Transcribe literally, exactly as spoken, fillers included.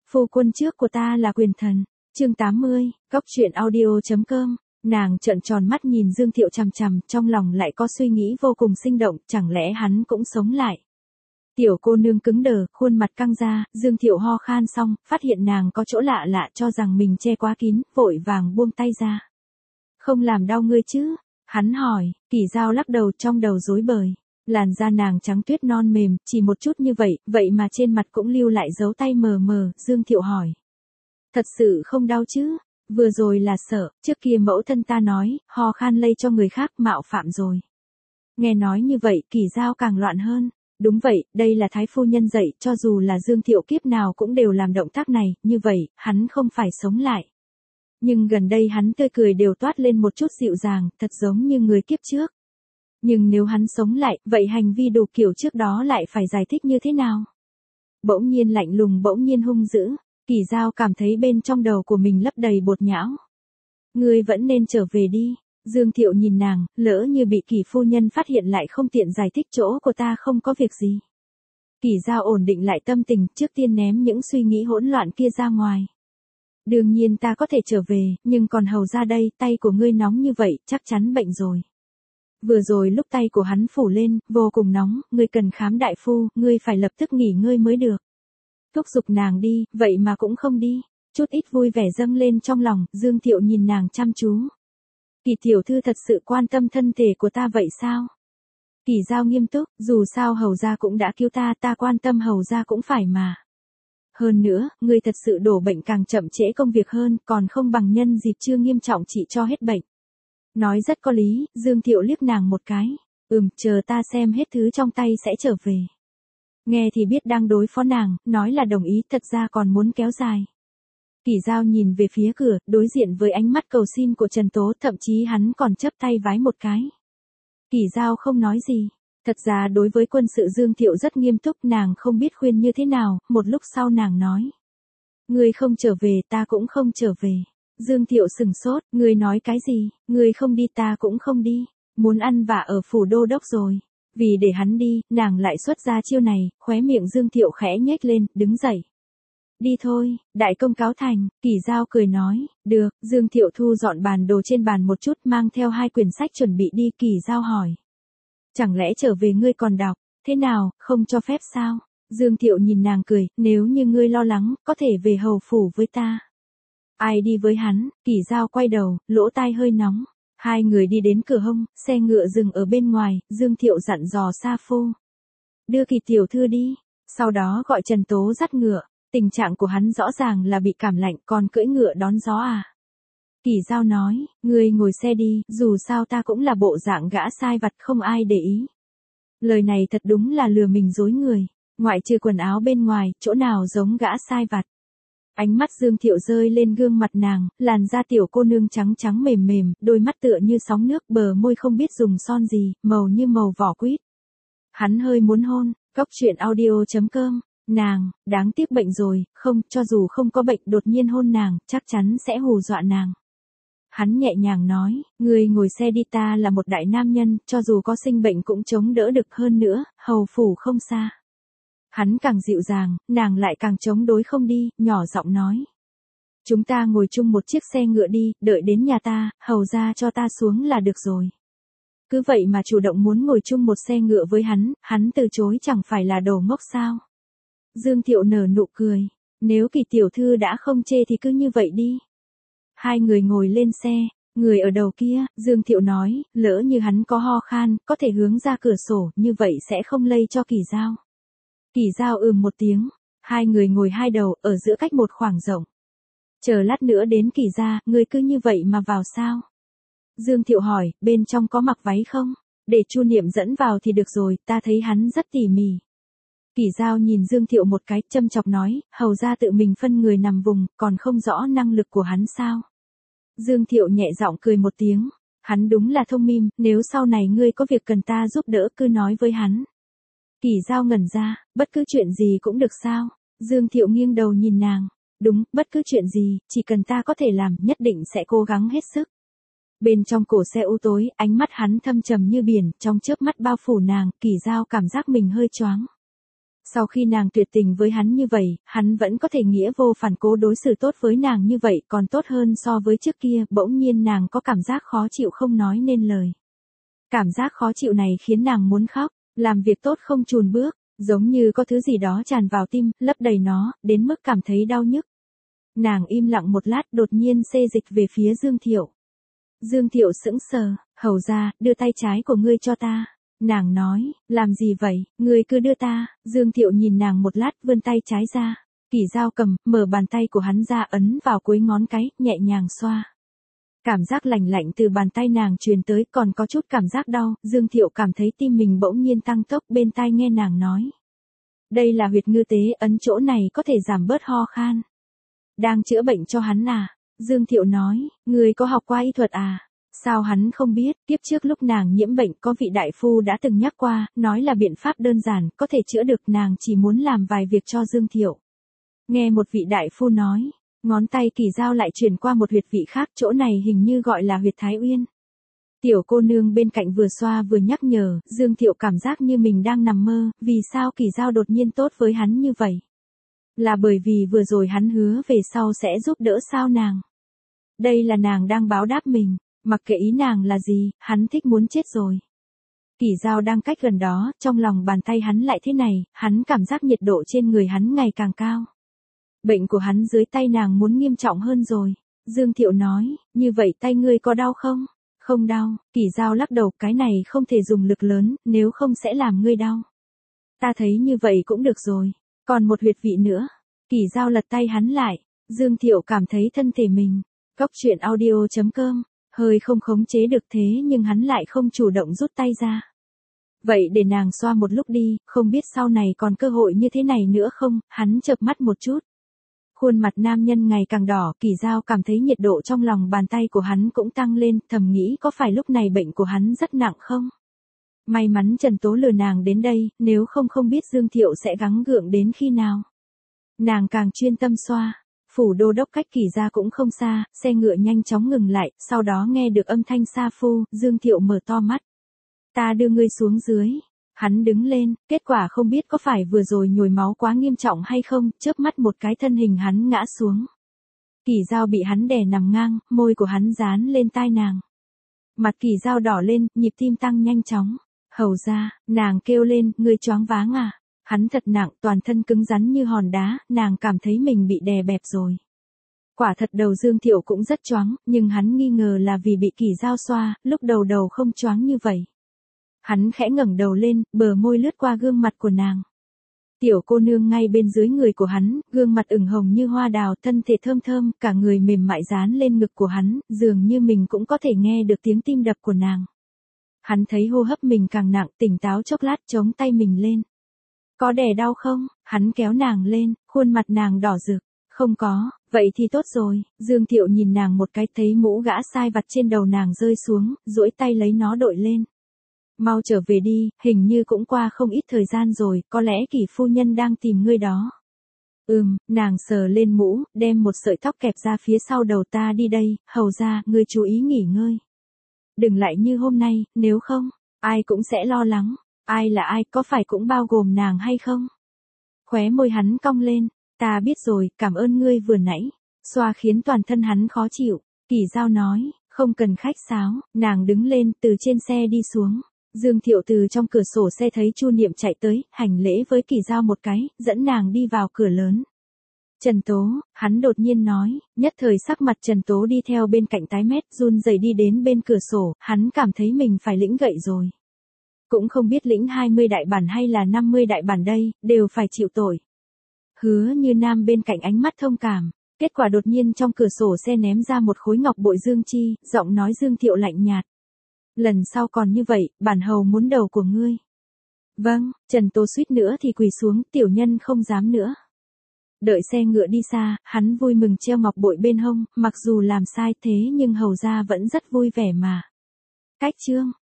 Phu quân trước của ta là quyền thần. Chương tám mươi, Cóc truyện audio.com. Nàng trợn tròn mắt nhìn Dương Thiệu chằm chằm, trong lòng lại có suy nghĩ vô cùng sinh động, chẳng lẽ hắn cũng sống lại. Tiểu cô nương cứng đờ, khuôn mặt căng ra, Dương Thiệu ho khan xong, phát hiện nàng có chỗ lạ lạ cho rằng mình che quá kín, vội vàng buông tay ra. Không làm đau ngươi chứ? Hắn hỏi. Kỳ Dao lắc đầu, trong đầu rối bời. Làn da nàng trắng tuyết non mềm, chỉ một chút như vậy, vậy mà trên mặt cũng lưu lại dấu tay mờ mờ. Dương Thiệu hỏi. Thật sự không đau chứ? Vừa rồi là sợ, trước kia mẫu thân ta nói, ho khan lây cho người khác mạo phạm rồi. Nghe nói như vậy, Kỳ Dao càng loạn hơn. Đúng vậy, đây là thái phu nhân dạy, cho dù là Dương Thiệu kiếp nào cũng đều làm động tác này, như vậy, hắn không phải sống lại. Nhưng gần đây hắn tươi cười đều toát lên một chút dịu dàng, thật giống như người kiếp trước. Nhưng nếu hắn sống lại, vậy hành vi đủ kiểu trước đó lại phải giải thích như thế nào? Bỗng nhiên lạnh lùng, bỗng nhiên hung dữ, Kỳ Dao cảm thấy bên trong đầu của mình lấp đầy bột nhão. Ngươi vẫn nên trở về đi. Dương Thiệu nhìn nàng, lỡ như bị Kỳ phu nhân phát hiện lại không tiện giải thích chỗ của ta không có việc gì. Kỳ Dao ổn định lại tâm tình, trước tiên ném những suy nghĩ hỗn loạn kia ra ngoài. Đương nhiên ta có thể trở về, nhưng còn hầu ra đây, tay của ngươi nóng như vậy, chắc chắn bệnh rồi. Vừa rồi lúc tay của hắn phủ lên, vô cùng nóng, ngươi cần khám đại phu, ngươi phải lập tức nghỉ ngơi mới được. Thúc giục nàng đi, vậy mà cũng không đi. Chút ít vui vẻ dâng lên trong lòng, Dương Thiệu nhìn nàng chăm chú. Kỳ tiểu thư thật sự quan tâm thân thể của ta vậy sao? Kỳ Dao nghiêm túc, dù sao hầu gia cũng đã cứu ta, ta quan tâm hầu gia cũng phải mà. Hơn nữa, ngươi thật sự đổ bệnh càng chậm trễ công việc hơn, còn không bằng nhân dịp chưa nghiêm trọng trị cho hết bệnh. Nói rất có lý, Dương Thiệu liếc nàng một cái. Ừm, chờ ta xem hết thứ trong tay sẽ trở về. Nghe thì biết đang đối phó nàng, nói là đồng ý, thật ra còn muốn kéo dài. Kỳ Dao nhìn về phía cửa, đối diện với ánh mắt cầu xin của Trần Tố, thậm chí hắn còn chấp tay vái một cái. Kỳ Dao không nói gì. Thật ra đối với quân sự Dương Thiệu rất nghiêm túc, nàng không biết khuyên như thế nào, một lúc sau nàng nói. Ngươi không trở về, ta cũng không trở về. Dương Thiệu sừng sốt, ngươi nói cái gì, ngươi không đi ta cũng không đi, muốn ăn vạ ở phủ đô đốc rồi. Vì để hắn đi, nàng lại xuất ra chiêu này, khóe miệng Dương Thiệu khẽ nhếch lên, đứng dậy. Đi thôi, đại công cáo thành, Kỳ Dao cười nói, được, Dương Thiệu thu dọn bàn đồ trên bàn một chút, mang theo hai quyển sách chuẩn bị đi. Kỳ Dao hỏi. Chẳng lẽ trở về ngươi còn đọc, thế nào, không cho phép sao? Dương Thiệu nhìn nàng cười, nếu như ngươi lo lắng, có thể về hầu phủ với ta. Ai đi với hắn? Kỳ Dao quay đầu, lỗ tai hơi nóng. Hai người đi đến cửa hông, xe ngựa dừng ở bên ngoài, Dương Thiệu dặn dò Sa Phu. Đưa Kỳ tiểu thư đi, sau đó gọi Trần Tố dắt ngựa, tình trạng của hắn rõ ràng là bị cảm lạnh, còn cưỡi ngựa đón gió à. Kỳ Dao nói, ngươi ngồi xe đi, dù sao ta cũng là bộ dạng gã sai vặt không ai để ý. Lời này thật đúng là lừa mình dối người, ngoại trừ quần áo bên ngoài, chỗ nào giống gã sai vặt. Ánh mắt Dương Thiệu rơi lên gương mặt nàng, làn da tiểu cô nương trắng trắng mềm mềm, đôi mắt tựa như sóng nước, bờ môi không biết dùng son gì, màu như màu vỏ quýt. Hắn hơi muốn hôn. Cóc truyện audio.com. Nàng, đáng tiếc bệnh rồi, không, cho dù không có bệnh đột nhiên hôn nàng, chắc chắn sẽ hù dọa nàng. Hắn nhẹ nhàng nói, ngươi ngồi xe đi, ta là một đại nam nhân, cho dù có sinh bệnh cũng chống đỡ được, hơn nữa, hầu phủ không xa. Hắn càng dịu dàng, nàng lại càng chống đối không đi, nhỏ giọng nói. Chúng ta ngồi chung một chiếc xe ngựa đi, đợi đến nhà ta, hầu ra cho ta xuống là được rồi. Cứ vậy mà chủ động muốn ngồi chung một xe ngựa với hắn, hắn từ chối chẳng phải là đồ ngốc sao. Dương Thiệu nở nụ cười, nếu Kỳ tiểu thư đã không chê thì cứ như vậy đi. Hai người ngồi lên xe, người ở đầu kia, Dương Thiệu nói, lỡ như hắn có ho khan, có thể hướng ra cửa sổ, như vậy sẽ không lây cho Kỳ Dao. Kỳ Dao ừm một tiếng, hai người ngồi hai đầu, ở giữa cách một khoảng rộng. Chờ lát nữa đến Kỳ gia, ngươi cứ như vậy mà vào sao? Dương Thiệu hỏi, bên trong có mặc váy không? Để Chu Niệm dẫn vào thì được rồi, ta thấy hắn rất tỉ mỉ. Kỳ Dao nhìn Dương Thiệu một cái, châm chọc nói, hầu ra tự mình phân người nằm vùng, còn không rõ năng lực của hắn sao? Dương Thiệu nhẹ giọng cười một tiếng, hắn đúng là thông minh, nếu sau này ngươi có việc cần ta giúp đỡ cứ nói với hắn. Kỳ Dao ngẩn ra, bất cứ chuyện gì cũng được sao? Dương Thiệu nghiêng đầu nhìn nàng, đúng, bất cứ chuyện gì, chỉ cần ta có thể làm, nhất định sẽ cố gắng hết sức. Bên trong cổ xe u tối, ánh mắt hắn thâm trầm như biển, trong chớp mắt bao phủ nàng, Kỳ Dao cảm giác mình hơi choáng. Sau khi nàng tuyệt tình với hắn như vậy, hắn vẫn có thể nghĩa vô phản cố đối xử tốt với nàng như vậy, còn tốt hơn so với trước kia. Bỗng nhiên nàng có cảm giác khó chịu không nói nên lời. Cảm giác khó chịu này khiến nàng muốn khóc, làm việc tốt không chùn bước, giống như có thứ gì đó tràn vào tim, lấp đầy nó, đến mức cảm thấy đau nhức. Nàng im lặng một lát, đột nhiên xê dịch về phía Dương Thiệu. Dương Thiệu sững sờ, hầu ra, đưa tay trái của ngươi cho ta. Nàng nói, làm gì vậy, ngươi cứ đưa ta. Dương Thiệu nhìn nàng một lát, vươn tay trái ra. Kỷ Dao cầm, mở bàn tay của hắn ra, ấn vào cuối ngón cái, nhẹ nhàng xoa. Cảm giác lạnh lạnh từ bàn tay nàng truyền tới, còn có chút cảm giác đau. Dương Thiệu cảm thấy tim mình bỗng nhiên tăng tốc, bên tai nghe nàng nói. Đây là huyệt ngư tế, ấn chỗ này có thể giảm bớt ho khan. Đang chữa bệnh cho hắn à? Dương Thiệu nói, ngươi có học qua y thuật à? Sao hắn không biết, tiếp trước lúc nàng nhiễm bệnh có vị đại phu đã từng nhắc qua, nói là biện pháp đơn giản, có thể chữa được, nàng chỉ muốn làm vài việc cho Dương Thiệu. Nghe một vị đại phu nói, ngón tay Kỷ Dao lại chuyển qua một huyệt vị khác, chỗ này hình như gọi là huyệt Thái Uyên. Tiểu cô nương bên cạnh vừa xoa vừa nhắc nhở, Dương Thiệu cảm giác như mình đang nằm mơ, vì sao Kỷ Dao đột nhiên tốt với hắn như vậy? Là bởi vì vừa rồi hắn hứa về sau sẽ giúp đỡ sao nàng? Đây là nàng đang báo đáp mình, mặc kệ ý nàng là gì, hắn thích muốn chết rồi. Kỷ Dao đang cách gần đó, trong lòng bàn tay hắn lại thế này, hắn cảm giác nhiệt độ trên người hắn ngày càng cao. Bệnh của hắn dưới tay nàng muốn nghiêm trọng hơn rồi. Dương Thiệu nói, như vậy tay ngươi có đau không? Không đau. Kỷ Dao lắc đầu, cái này không thể dùng lực lớn, nếu không sẽ làm ngươi đau. Ta thấy như vậy cũng được rồi. Còn một huyệt vị nữa. Kỷ Dao lật tay hắn lại. Dương Thiệu cảm thấy thân thể mình. Góc truyện audio chấm com. Hơi không khống chế được thế nhưng hắn lại không chủ động rút tay ra. Vậy để nàng xoa một lúc đi, không biết sau này còn cơ hội như thế này nữa không? Hắn chợp mắt một chút. Khuôn mặt nam nhân ngày càng đỏ, Kỷ Dao cảm thấy nhiệt độ trong lòng bàn tay của hắn cũng tăng lên, thầm nghĩ có phải lúc này bệnh của hắn rất nặng không? May mắn Trần Tố lừa nàng đến đây, nếu không không biết Dương Thiệu sẽ gắng gượng đến khi nào. Nàng càng chuyên tâm xoa, phủ đô đốc cách Kỷ gia cũng không xa, xe ngựa nhanh chóng ngừng lại, sau đó nghe được âm thanh sa phu, Dương Thiệu mở to mắt. Ta đưa ngươi xuống dưới. Hắn đứng lên, kết quả không biết có phải vừa rồi nhồi máu quá nghiêm trọng hay không, chớp mắt một cái thân hình hắn ngã xuống. Kỷ Dao bị hắn đè nằm ngang, môi của hắn dán lên tai nàng. Mặt Kỷ Dao đỏ lên, nhịp tim tăng nhanh chóng. Hầu ra, nàng kêu lên, ngươi choáng váng à? Hắn thật nặng, toàn thân cứng rắn như hòn đá, nàng cảm thấy mình bị đè bẹp rồi. Quả thật đầu Dương Thiệu cũng rất choáng, nhưng hắn nghi ngờ là vì bị Kỷ Dao xoa, lúc đầu đầu không choáng như vậy. Hắn khẽ ngẩng đầu lên, bờ môi lướt qua gương mặt của nàng. Tiểu cô nương ngay bên dưới người của hắn, gương mặt ửng hồng như hoa đào, thân thể thơm thơm, cả người mềm mại dán lên ngực của hắn, dường như mình cũng có thể nghe được tiếng tim đập của nàng. Hắn thấy hô hấp mình càng nặng, tỉnh táo chốc lát, chống tay mình lên. Có đè đau không? Hắn kéo nàng lên, khuôn mặt nàng đỏ rực. Không có, vậy thì tốt rồi. Dương Thiệu nhìn nàng một cái, thấy mũ gã sai vặt trên đầu nàng rơi xuống, duỗi tay lấy nó đội lên. Mau trở về đi, hình như cũng qua không ít thời gian rồi, có lẽ Kỷ phu nhân đang tìm ngươi đó. Ừm, nàng sờ lên mũ, đem một sợi tóc kẹp ra phía sau đầu, ta đi đây, hầu ra, ngươi chú ý nghỉ ngơi. Đừng lại như hôm nay, nếu không, ai cũng sẽ lo lắng. Ai là ai, có phải cũng bao gồm nàng hay không? Khóe môi hắn cong lên, ta biết rồi, cảm ơn ngươi vừa nãy. Xoa khiến toàn thân hắn khó chịu. Kỷ Dao nói, không cần khách sáo, nàng đứng lên, từ trên xe đi xuống. Dương Thiệu từ trong cửa sổ xe thấy Chu Niệm chạy tới, hành lễ với Kỷ Dao một cái, dẫn nàng đi vào cửa lớn. Trần Tố, hắn đột nhiên nói, nhất thời sắc mặt Trần Tố đi theo bên cạnh tái mét, run rẩy đi đến bên cửa sổ, hắn cảm thấy mình phải lĩnh gậy rồi. Cũng không biết lĩnh hai mươi đại bản hay là năm mươi đại bản đây, đều phải chịu tội. Hứa Như Nam bên cạnh ánh mắt thông cảm, kết quả đột nhiên trong cửa sổ xe ném ra một khối ngọc bội Dương Chi, giọng nói Dương Thiệu lạnh nhạt. Lần sau còn như vậy, bản hầu muốn đầu của ngươi. Vâng, Trần Tố suýt nữa thì quỳ xuống, tiểu nhân không dám nữa. Đợi xe ngựa đi xa, hắn vui mừng treo ngọc bội bên hông, mặc dù làm sai thế nhưng hầu ra vẫn rất vui vẻ mà. Cách chương